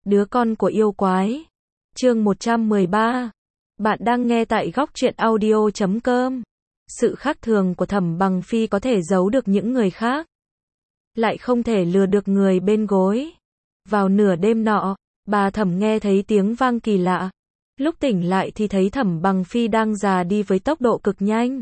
Đứa con của yêu quái. Chương 113. Bạn đang nghe tại góc truyện audio.com. Sự khác thường của Thẩm Bằng Phi có thể giấu được những người khác, lại không thể lừa được người bên gối. Vào nửa đêm nọ, bà Thẩm nghe thấy tiếng vang kỳ lạ. Lúc tỉnh lại thì thấy Thẩm Bằng Phi đang già đi với tốc độ cực nhanh.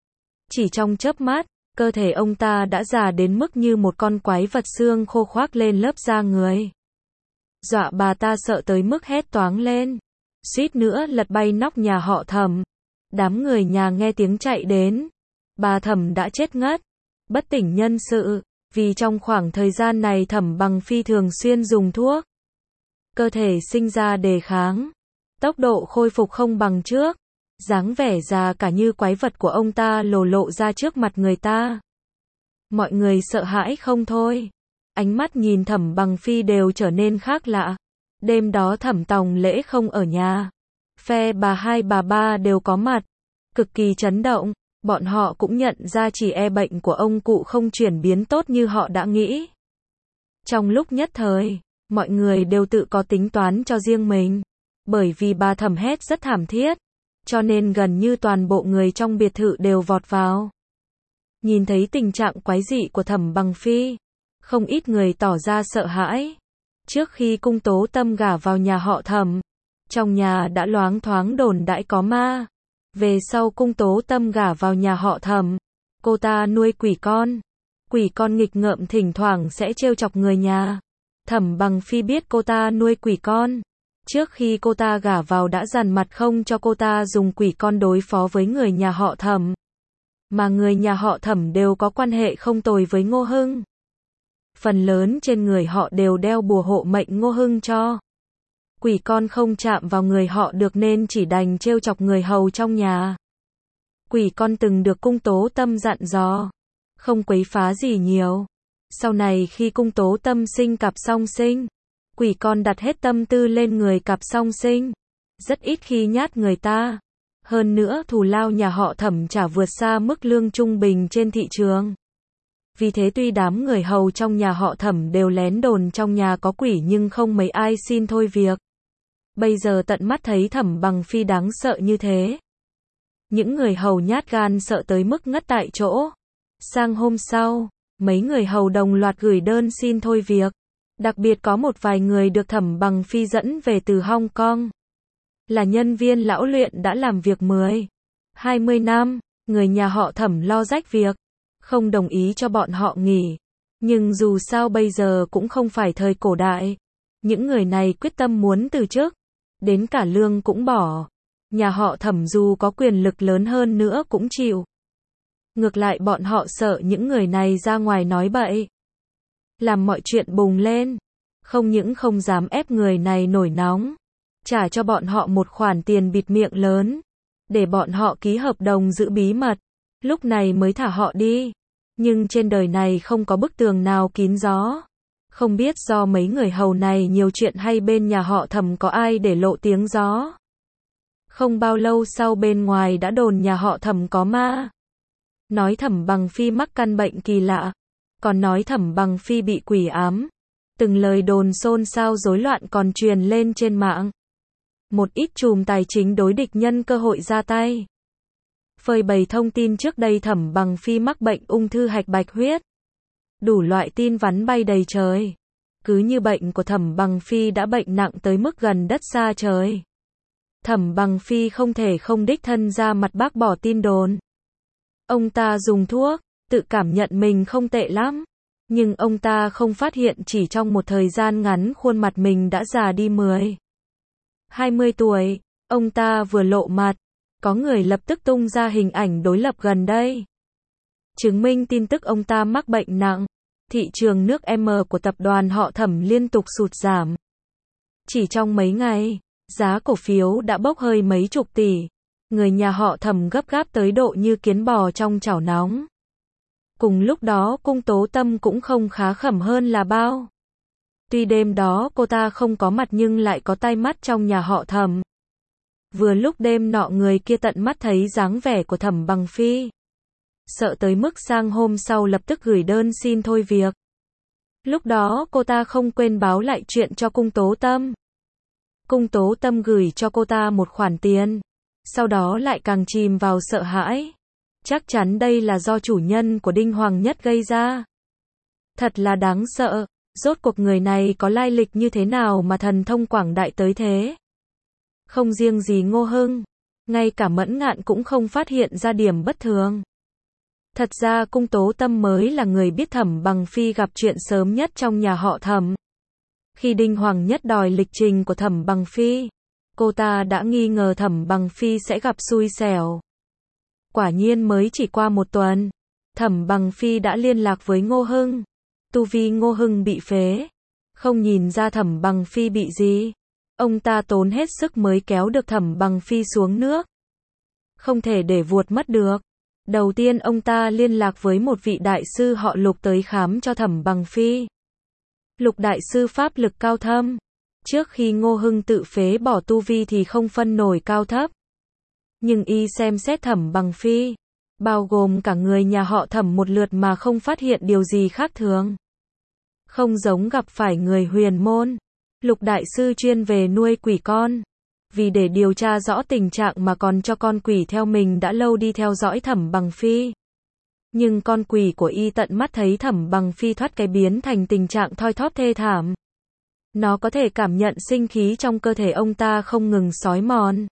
Chỉ trong chớp mắt, cơ thể ông ta đã già đến mức như một con quái vật xương khô khoác lên lớp da người. Dọa bà ta sợ tới mức hét toáng lên, suýt nữa lật bay nóc nhà họ Thẩm. Đám người nhà nghe tiếng chạy đến. Bà Thẩm đã chết ngất, bất tỉnh nhân sự, vì trong khoảng thời gian này Thẩm Bằng Phi thường xuyên dùng thuốc. Cơ thể sinh ra đề kháng, tốc độ khôi phục không bằng trước. Dáng vẻ già cả như quái vật của ông ta lộ ra trước mặt người ta. Mọi người sợ hãi không thôi. Ánh mắt nhìn Thẩm Bằng Phi đều trở nên khác lạ. Đêm đó Thẩm Tòng Lễ không ở nhà. Phe bà hai bà ba đều có mặt. Cực kỳ chấn động. Bọn họ cũng nhận ra chỉ e bệnh của ông cụ không chuyển biến tốt như họ đã nghĩ. Trong lúc nhất thời, mọi người đều tự có tính toán cho riêng mình. Bởi vì bà Thẩm hét rất thảm thiết, cho nên gần như toàn bộ người trong biệt thự đều vọt vào. Nhìn thấy tình trạng quái dị của Thẩm Bằng Phi, không ít người tỏ ra sợ hãi. Trước khi Cung Tố Tâm gả vào nhà họ Thẩm, trong nhà đã loáng thoáng đồn đãi có ma. Về sau Cung Tố Tâm gả vào nhà họ Thẩm, cô ta nuôi quỷ con. Quỷ con nghịch ngợm thỉnh thoảng sẽ trêu chọc người nhà. Thẩm Bằng Phi biết cô ta nuôi quỷ con. Trước khi cô ta gả vào đã dằn mặt không cho cô ta dùng quỷ con đối phó với người nhà họ Thẩm. Mà người nhà họ Thẩm đều có quan hệ không tồi với Ngô Hưng. Phần lớn trên người họ đều đeo bùa hộ mệnh Ngô Hưng cho. Quỷ con không chạm vào người họ được nên chỉ đành trêu chọc người hầu trong nhà. Quỷ con từng được Cung Tố Tâm dặn dò, không quấy phá gì nhiều. Sau này khi Cung Tố Tâm sinh cặp song sinh, quỷ con đặt hết tâm tư lên người cặp song sinh, rất ít khi nhát người ta. Hơn nữa thù lao nhà họ Thẩm trả vượt xa mức lương trung bình trên thị trường. Vì thế tuy đám người hầu trong nhà họ Thẩm đều lén đồn trong nhà có quỷ nhưng không mấy ai xin thôi việc. Bây giờ tận mắt thấy Thẩm Bằng Phi đáng sợ như thế, những người hầu nhát gan sợ tới mức ngất tại chỗ. Sang hôm sau, mấy người hầu đồng loạt gửi đơn xin thôi việc. Đặc biệt có một vài người được Thẩm Bằng Phi dẫn về từ Hong Kong. Là nhân viên lão luyện đã làm việc 10-20 năm, người nhà họ Thẩm lo rách việc, không đồng ý cho bọn họ nghỉ. Nhưng dù sao bây giờ cũng không phải thời cổ đại. Những người này quyết tâm muốn từ chức, đến cả lương cũng bỏ. Nhà họ Thẩm dù có quyền lực lớn hơn nữa cũng chịu. Ngược lại bọn họ sợ những người này ra ngoài nói bậy, làm mọi chuyện bùng lên. Không những không dám ép người này nổi nóng, trả cho bọn họ một khoản tiền bịt miệng lớn, để bọn họ ký hợp đồng giữ bí mật, lúc này mới thả họ đi. Nhưng trên đời này không có bức tường nào kín gió. Không biết do mấy người hầu này nhiều chuyện hay bên nhà họ Thẩm có ai để lộ tiếng gió. Không bao lâu sau bên ngoài đã đồn nhà họ Thẩm có ma. Nói Thẩm Bằng Phi mắc căn bệnh kỳ lạ, còn nói Thẩm Bằng Phi bị quỷ ám. Từng lời đồn xôn xao rối loạn còn truyền lên trên mạng. Một ít trùm tài chính đối địch nhân cơ hội ra tay, phơi bày thông tin trước đây Thẩm Bằng Phi mắc bệnh ung thư hạch bạch huyết. Đủ loại tin vắn bay đầy trời. Cứ như bệnh của Thẩm Bằng Phi đã bệnh nặng tới mức gần đất xa trời. Thẩm Bằng Phi không thể không đích thân ra mặt bác bỏ tin đồn. Ông ta dùng thuốc, tự cảm nhận mình không tệ lắm. Nhưng ông ta không phát hiện chỉ trong một thời gian ngắn khuôn mặt mình đã già đi 10-20 tuổi. Ông ta vừa lộ mặt, có người lập tức tung ra hình ảnh đối lập gần đây, chứng minh tin tức ông ta mắc bệnh nặng. Thị trường nước M của tập đoàn họ Thẩm liên tục sụt giảm. Chỉ trong mấy ngày, giá cổ phiếu đã bốc hơi mấy chục tỷ. Người nhà họ Thẩm gấp gáp tới độ như kiến bò trong chảo nóng. Cùng lúc đó Cung Tố Tâm cũng không khá khẩm hơn là bao. Tuy đêm đó cô ta không có mặt nhưng lại có tai mắt trong nhà họ Thẩm. Vừa lúc đêm nọ người kia tận mắt thấy dáng vẻ của Thẩm Bằng Phi, sợ tới mức sang hôm sau lập tức gửi đơn xin thôi việc. Lúc đó cô ta không quên báo lại chuyện cho Cung Tố Tâm. Cung Tố Tâm gửi cho cô ta một khoản tiền. Sau đó lại càng chìm vào sợ hãi. Chắc chắn đây là do chủ nhân của Đinh Hoàng Nhất gây ra. Thật là đáng sợ. Rốt cuộc người này có lai lịch như thế nào mà thần thông quảng đại tới thế? Không riêng gì Ngô Hưng, ngay cả Mẫn Ngạn cũng không phát hiện ra điểm bất thường. Thật ra Cung Tố Tâm mới là người biết Thẩm Bằng Phi gặp chuyện sớm nhất trong nhà họ Thẩm. Khi Đinh Hoàng Nhất đòi lịch trình của Thẩm Bằng Phi, cô ta đã nghi ngờ Thẩm Bằng Phi sẽ gặp xui xẻo. Quả nhiên mới chỉ qua một tuần, Thẩm Bằng Phi đã liên lạc với Ngô Hưng. Tu vi Ngô Hưng bị phế, không nhìn ra Thẩm Bằng Phi bị gì. Ông ta tốn hết sức mới kéo được Thẩm Bằng Phi xuống nước. Không thể để vuột mất được. Đầu tiên ông ta liên lạc với một vị đại sư họ Lục tới khám cho Thẩm Bằng Phi. Lục đại sư pháp lực cao thâm. Trước khi Ngô Hưng tự phế bỏ tu vi thì không phân nổi cao thấp. Nhưng y xem xét Thẩm Bằng Phi, bao gồm cả người nhà họ Thẩm một lượt mà không phát hiện điều gì khác thường. Không giống gặp phải người huyền môn. Lục đại sư chuyên về nuôi quỷ con. Vì để điều tra rõ tình trạng mà còn cho con quỷ theo mình đã lâu đi theo dõi Thẩm Bằng Phi. Nhưng con quỷ của y tận mắt thấy Thẩm Bằng Phi thoát cái biến thành tình trạng thoi thóp thê thảm. Nó có thể cảm nhận sinh khí trong cơ thể ông ta không ngừng xói mòn.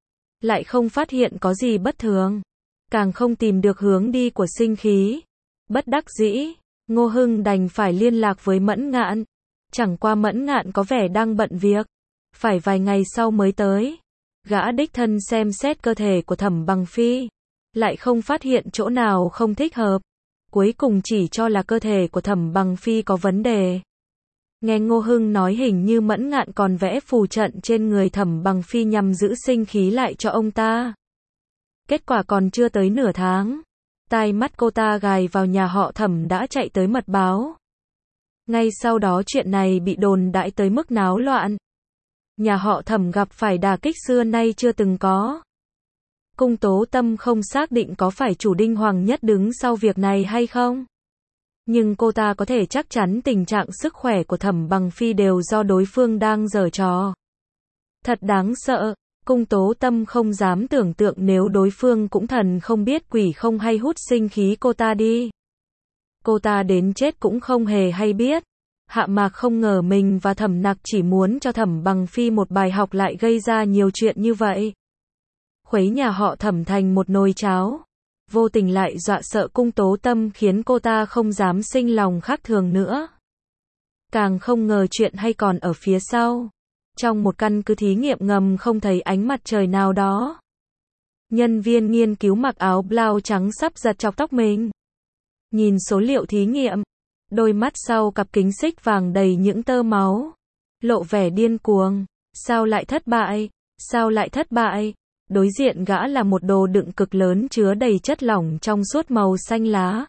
Lại không phát hiện có gì bất thường. Càng không tìm được hướng đi của sinh khí. Bất đắc dĩ, Ngô Hưng đành phải liên lạc với Mẫn Ngạn. Chẳng qua Mẫn Ngạn có vẻ đang bận việc. Phải vài ngày sau mới tới. Gã đích thân xem xét cơ thể của Thẩm Bằng Phi. Lại không phát hiện chỗ nào không thích hợp. Cuối cùng chỉ cho là cơ thể của Thẩm Bằng Phi có vấn đề. Nghe Ngô Hưng nói hình như Mẫn Ngạn còn vẽ phù trận trên người Thẩm Bằng Phi nhằm giữ sinh khí lại cho ông ta. Kết quả còn chưa tới nửa tháng. Tai mắt cô ta gài vào nhà họ Thẩm đã chạy tới mật báo. Ngay sau đó chuyện này bị đồn đại tới mức náo loạn. Nhà họ Thẩm gặp phải đả kích xưa nay chưa từng có. Cung Tố Tâm không xác định có phải chủ Đinh Hoàng Nhất đứng sau việc này hay không. Nhưng cô ta có thể chắc chắn tình trạng sức khỏe của Thẩm Bằng Phi đều do đối phương đang giở trò. Thật đáng sợ, Cung Tố Tâm không dám tưởng tượng nếu đối phương cũng thần không biết quỷ không hay hút sinh khí cô ta đi. Cô ta đến chết cũng không hề hay biết. Hạ Mạc không ngờ mình và Thẩm Nặc chỉ muốn cho Thẩm Bằng Phi một bài học lại gây ra nhiều chuyện như vậy. Khuấy nhà họ Thẩm thành một nồi cháo. Vô tình lại dọa sợ Cung Tố Tâm khiến cô ta không dám sinh lòng khác thường nữa. Càng không ngờ chuyện hay còn ở phía sau. Trong một căn cứ thí nghiệm ngầm không thấy ánh mặt trời nào đó. Nhân viên nghiên cứu mặc áo blau trắng sắp giật chọc tóc mình. Nhìn số liệu thí nghiệm. Đôi mắt sau cặp kính xích vàng đầy những tơ máu. Lộ vẻ điên cuồng. Sao lại thất bại? Sao lại thất bại? Đối diện gã là một đồ đựng cực lớn chứa đầy chất lỏng trong suốt màu xanh lá.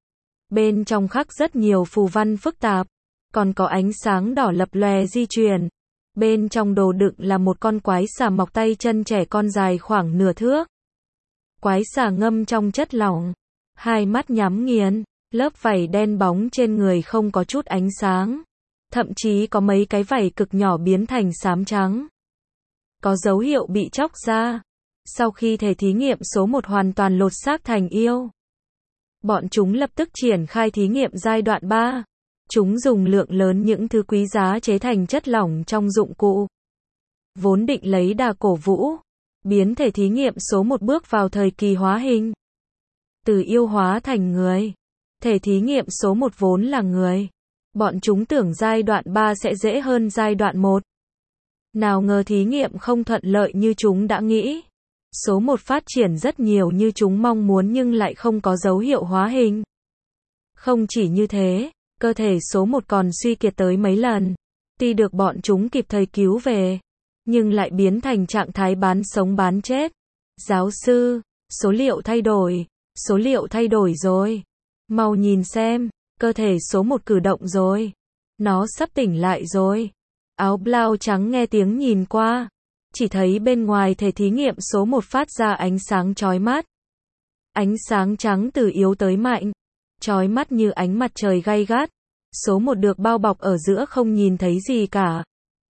Bên trong khắc rất nhiều phù văn phức tạp. Còn có ánh sáng đỏ lập lòe di chuyển. Bên trong đồ đựng là một con quái xà mọc tay chân trẻ con dài khoảng nửa thước. Quái xà ngâm trong chất lỏng. Hai mắt nhắm nghiền. Lớp vảy đen bóng trên người không có chút ánh sáng. Thậm chí có mấy cái vảy cực nhỏ biến thành xám trắng. Có dấu hiệu bị chóc ra. Sau khi thể thí nghiệm số 1 hoàn toàn lột xác thành yêu. Bọn chúng lập tức triển khai thí nghiệm giai đoạn 3. Chúng dùng lượng lớn những thứ quý giá chế thành chất lỏng trong dụng cụ. Vốn định lấy đà cổ vũ. Biến thể thí nghiệm số 1 bước vào thời kỳ hóa hình. Từ yêu hóa thành người. Thể thí nghiệm số 1 vốn là người. Bọn chúng tưởng giai đoạn 3 sẽ dễ hơn giai đoạn 1. Nào ngờ thí nghiệm không thuận lợi như chúng đã nghĩ. Số 1 phát triển rất nhiều như chúng mong muốn nhưng lại không có dấu hiệu hóa hình. Không chỉ như thế, cơ thể số 1 còn suy kiệt tới mấy lần. Tuy được bọn chúng kịp thời cứu về, nhưng lại biến thành trạng thái bán sống bán chết. Giáo sư, số liệu thay đổi. Số liệu thay đổi rồi. Mau nhìn xem, cơ thể số 1 cử động rồi. Nó sắp tỉnh lại rồi. Áo blau trắng nghe tiếng nhìn qua. Chỉ thấy bên ngoài thể thí nghiệm số 1 phát ra ánh sáng chói mắt. Ánh sáng trắng từ yếu tới mạnh. Chói mắt như ánh mặt trời gay gắt. Số 1 được bao bọc ở giữa không nhìn thấy gì cả.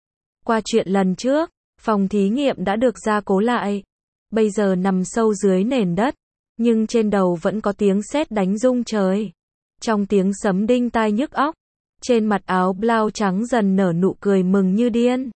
Qua chuyện lần trước, phòng thí nghiệm đã được gia cố lại. Bây giờ nằm sâu dưới nền đất, nhưng trên đầu vẫn có tiếng sét đánh rung trời. Trong tiếng sấm đinh tai nhức óc, trên mặt áo blau trắng dần nở nụ cười mừng như điên.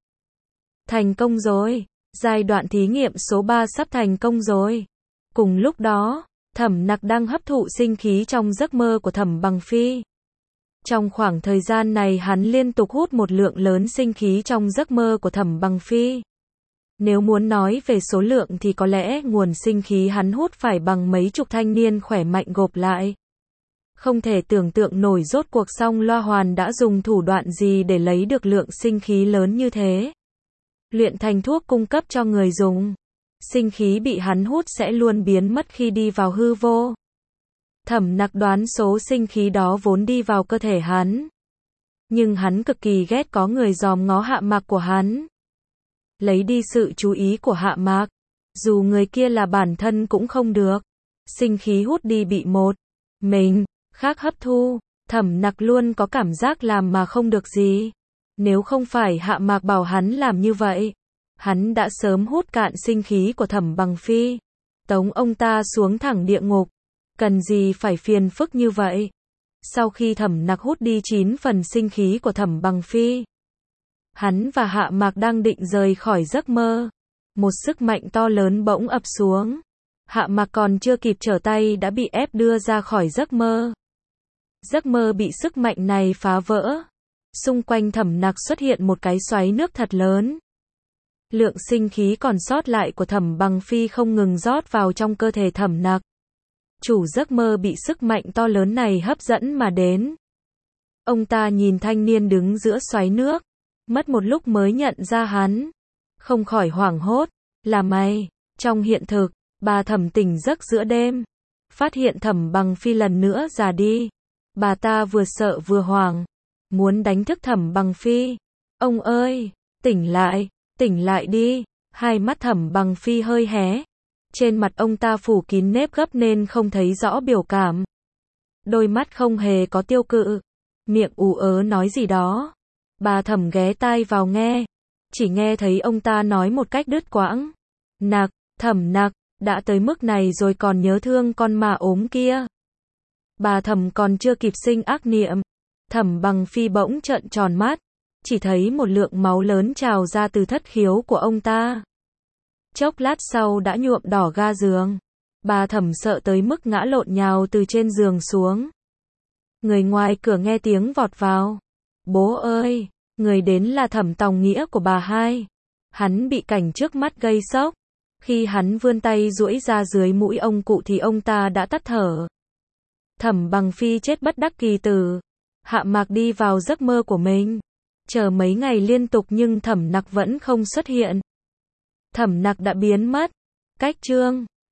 Thành công rồi, giai đoạn thí nghiệm số 3 sắp thành công rồi. Cùng lúc đó, Thẩm Nặc đang hấp thụ sinh khí trong giấc mơ của Thẩm Bằng Phi. Trong khoảng thời gian này hắn liên tục hút một lượng lớn sinh khí trong giấc mơ của Thẩm Bằng Phi. Nếu muốn nói về số lượng thì có lẽ nguồn sinh khí hắn hút phải bằng mấy chục thanh niên khỏe mạnh gộp lại. Không thể tưởng tượng nổi rốt cuộc Song Loa Hoàn đã dùng thủ đoạn gì để lấy được lượng sinh khí lớn như thế. Luyện thành thuốc cung cấp cho người dùng. Sinh khí bị hắn hút sẽ luôn biến mất khi đi vào hư vô. Thẩm Nặc đoán số sinh khí đó vốn đi vào cơ thể hắn. Nhưng hắn cực kỳ ghét có người dòm ngó Hạ Mạc của hắn. Lấy đi sự chú ý của Hạ Mạc. Dù người kia là bản thân cũng không được. Sinh khí hút đi bị một mình khác hấp thu. Thẩm Nặc luôn có cảm giác làm mà không được gì. Nếu không phải Hạ Mạc bảo hắn làm như vậy, hắn đã sớm hút cạn sinh khí của Thẩm Bằng Phi, tống ông ta xuống thẳng địa ngục. Cần gì phải phiền phức như vậy? Sau khi Thẩm Nặc hút đi 9 phần sinh khí của Thẩm Bằng Phi, hắn và Hạ Mạc đang định rời khỏi giấc mơ. Một sức mạnh to lớn bỗng ập xuống. Hạ Mạc còn chưa kịp trở tay đã bị ép đưa ra khỏi giấc mơ. Giấc mơ bị sức mạnh này phá vỡ. Xung quanh Thẩm Nặc xuất hiện một cái xoáy nước thật lớn. Lượng sinh khí còn sót lại của Thẩm Bằng Phi không ngừng rót vào trong cơ thể Thẩm Nặc. Chủ giấc mơ bị sức mạnh to lớn này hấp dẫn mà đến. Ông ta nhìn thanh niên đứng giữa xoáy nước, mất một lúc mới nhận ra hắn. Không khỏi hoảng hốt, là mày. Trong hiện thực, bà Thẩm tỉnh giấc giữa đêm, phát hiện Thẩm Bằng Phi lần nữa già đi. Bà ta vừa sợ vừa hoảng, muốn đánh thức Thẩm Bằng Phi. Ông ơi, tỉnh lại đi. Hai mắt Thẩm Bằng Phi hơi hé. Trên mặt ông ta phủ kín nếp gấp nên không thấy rõ biểu cảm. Đôi mắt không hề có tiêu cự. Miệng ú ớ nói gì đó. Bà Thẩm ghé tai vào nghe. Chỉ nghe thấy ông ta nói một cách đứt quãng. Nặc, Thẩm Nặc, đã tới mức này rồi còn nhớ thương con mà ốm kia. Bà Thẩm còn chưa kịp sinh ác niệm. Thẩm Bằng Phi bỗng trợn tròn mắt. Chỉ thấy một lượng máu lớn trào ra từ thất khiếu của ông ta. Chốc lát sau đã nhuộm đỏ ga giường. Bà Thẩm sợ tới mức ngã lộn nhào từ trên giường xuống. Người ngoài cửa nghe tiếng vọt vào. Bố ơi, người đến là Thẩm Tòng Nghĩa của bà hai. Hắn bị cảnh trước mắt gây sốc. Khi hắn vươn tay duỗi ra dưới mũi ông cụ thì ông ta đã tắt thở. Thẩm Bằng Phi chết bất đắc kỳ tử. Hạ Mạc đi vào giấc mơ của mình. Chờ mấy ngày liên tục nhưng Thẩm Nặc vẫn không xuất hiện. Thẩm Nặc đã biến mất. Cách chương